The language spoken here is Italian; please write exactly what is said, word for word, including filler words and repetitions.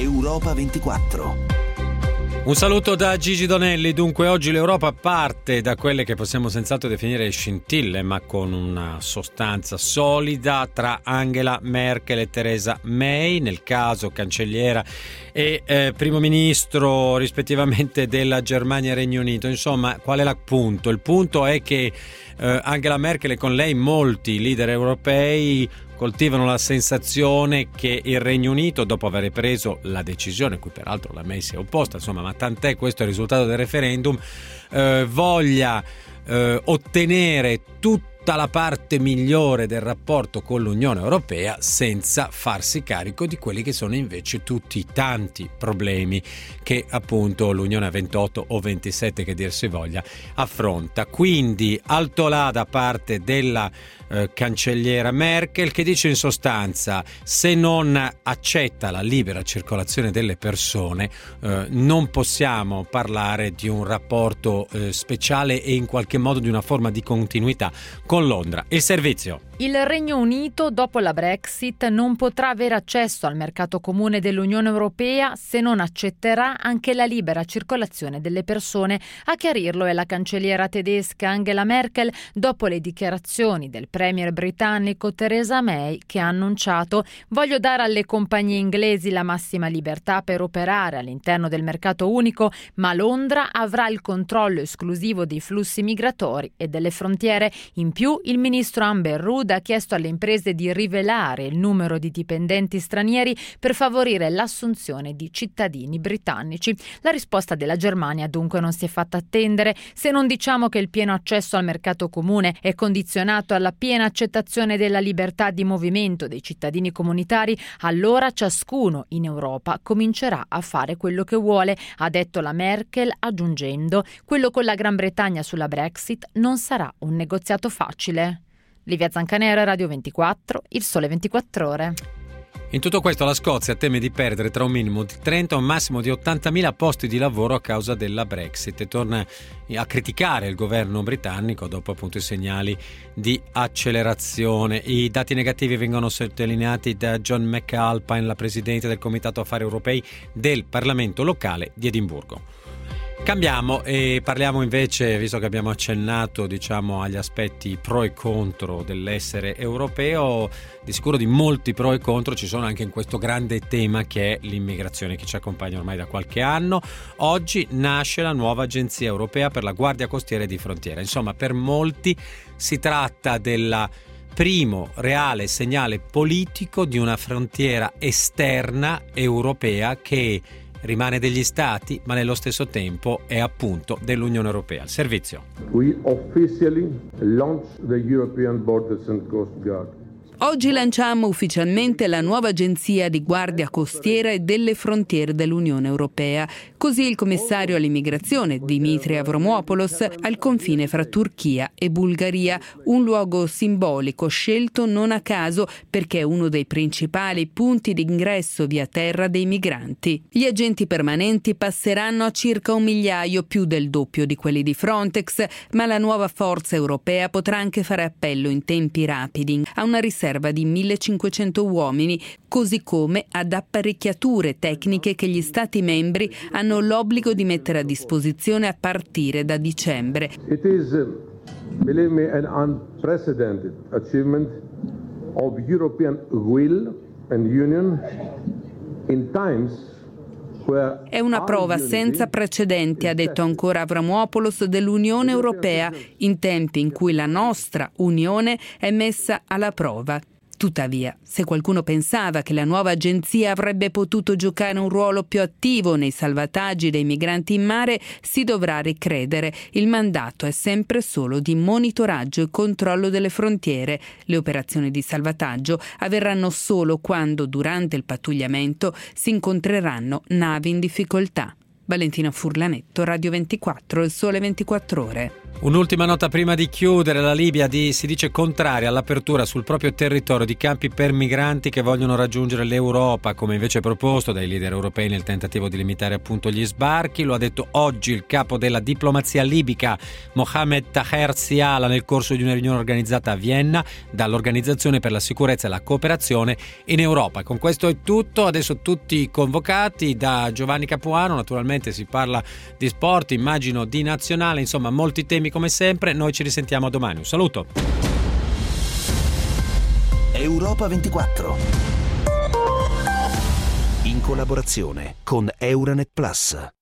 Europa ventiquattro. Un saluto da Gigi Donelli. Dunque oggi l'Europa parte da quelle che possiamo senz'altro definire scintille, ma con una sostanza solida, tra Angela Merkel e Theresa May, nel caso cancelliera e eh, primo ministro rispettivamente della Germania e Regno Unito. Insomma, qual è il punto? Il punto è che eh, Angela Merkel e con lei molti leader europei coltivano la sensazione che il Regno Unito, dopo aver preso la decisione, cui peraltro la May si è opposta, insomma, ma tant'è, questo è il risultato del referendum, eh, voglia eh, ottenere tutta la parte migliore del rapporto con l'Unione Europea senza farsi carico di quelli che sono invece tutti i tanti problemi che appunto l'Unione a ventotto o ventisette, che dir si voglia, affronta. Quindi alto là da parte della eh, cancelliera Merkel, che dice in sostanza: se non accetta la libera circolazione delle persone eh, non possiamo parlare di un rapporto eh, speciale e in qualche modo di una forma di continuità con Londra. Il servizio. Il Regno Unito, dopo la Brexit, non potrà avere accesso al mercato comune dell'Unione Europea se non accetterà anche la libera circolazione delle persone. A chiarirlo è la cancelliera tedesca Angela Merkel, dopo le dichiarazioni del premier britannico Theresa May, che ha annunciato: voglio dare alle compagnie inglesi la massima libertà per operare all'interno del mercato unico, ma Londra avrà il controllo esclusivo dei flussi migratori e delle frontiere. In più, il ministro Amber Rudd ha chiesto alle imprese di rivelare il numero di dipendenti stranieri per favorire l'assunzione di cittadini britannici. La risposta della Germania dunque non si è fatta attendere. Se non diciamo che il pieno accesso al mercato comune è condizionato alla piena accettazione della libertà di movimento dei cittadini comunitari, allora ciascuno in Europa comincerà a fare quello che vuole, ha detto la Merkel, aggiungendo: quello con la Gran Bretagna sulla Brexit non sarà un negoziato facile. Livia Zancanera, Radio ventiquattro, Il Sole ventiquattro Ore. In tutto questo la Scozia teme di perdere tra un minimo di trenta e un massimo di ottantamila posti di lavoro a causa della Brexit e torna a criticare il governo britannico dopo appunto i segnali di accelerazione. I dati negativi vengono sottolineati da John McAlpine, la presidente del Comitato Affari Europei del Parlamento locale di Edimburgo. Cambiamo e parliamo invece, visto che abbiamo accennato diciamo agli aspetti pro e contro dell'essere europeo, di sicuro di molti pro e contro ci sono anche in questo grande tema che è l'immigrazione, che ci accompagna ormai da qualche anno. Oggi nasce la nuova agenzia europea per la Guardia Costiera e di Frontiera. Insomma, per molti si tratta del primo reale segnale politico di una frontiera esterna europea che rimane degli Stati, ma nello stesso tempo è appunto dell'Unione Europea. Il servizio. We officially launched the European Borders and Coast Guard. Oggi lanciamo ufficialmente la nuova agenzia di guardia costiera e delle frontiere dell'Unione Europea. Così il commissario all'immigrazione, Dimitri Avramopoulos, al confine fra Turchia e Bulgaria, un luogo simbolico scelto non a caso perché è uno dei principali punti d'ingresso via terra dei migranti. Gli agenti permanenti passeranno a circa un migliaio, più del doppio di quelli di Frontex, ma la nuova forza europea potrà anche fare appello in tempi rapidi a una riserva di millecinquecento uomini, così come ad apparecchiature tecniche che gli Stati membri hanno l'obbligo di mettere a disposizione a partire da dicembre. It is, believe me, an unprecedented achievement of European will and union in times. È una prova senza precedenti, ha detto ancora Avramopoulos, dell'Unione Europea in tempi in cui la nostra Unione è messa alla prova. Tuttavia, se qualcuno pensava che la nuova agenzia avrebbe potuto giocare un ruolo più attivo nei salvataggi dei migranti in mare, si dovrà ricredere. Il mandato è sempre solo di monitoraggio e controllo delle frontiere. Le operazioni di salvataggio avverranno solo quando, durante il pattugliamento, si incontreranno navi in difficoltà. Valentina Furlanetto, Radio ventiquattro, Il Sole ventiquattro Ore. Un'ultima nota prima di chiudere: la Libia di, si dice contraria all'apertura sul proprio territorio di campi per migranti che vogliono raggiungere l'Europa, come invece proposto dai leader europei nel tentativo di limitare appunto gli sbarchi. Lo ha detto oggi il capo della diplomazia libica Mohamed Taher Siala nel corso di una riunione organizzata a Vienna dall'Organizzazione per la sicurezza e la cooperazione in Europa. Con questo è tutto, adesso tutti convocati da Giovanni Capuano, naturalmente si parla di sport, immagino di nazionale, insomma molti temi come sempre. Noi ci risentiamo domani. Un saluto. Europa ventiquattro, in collaborazione con Euranet Plus.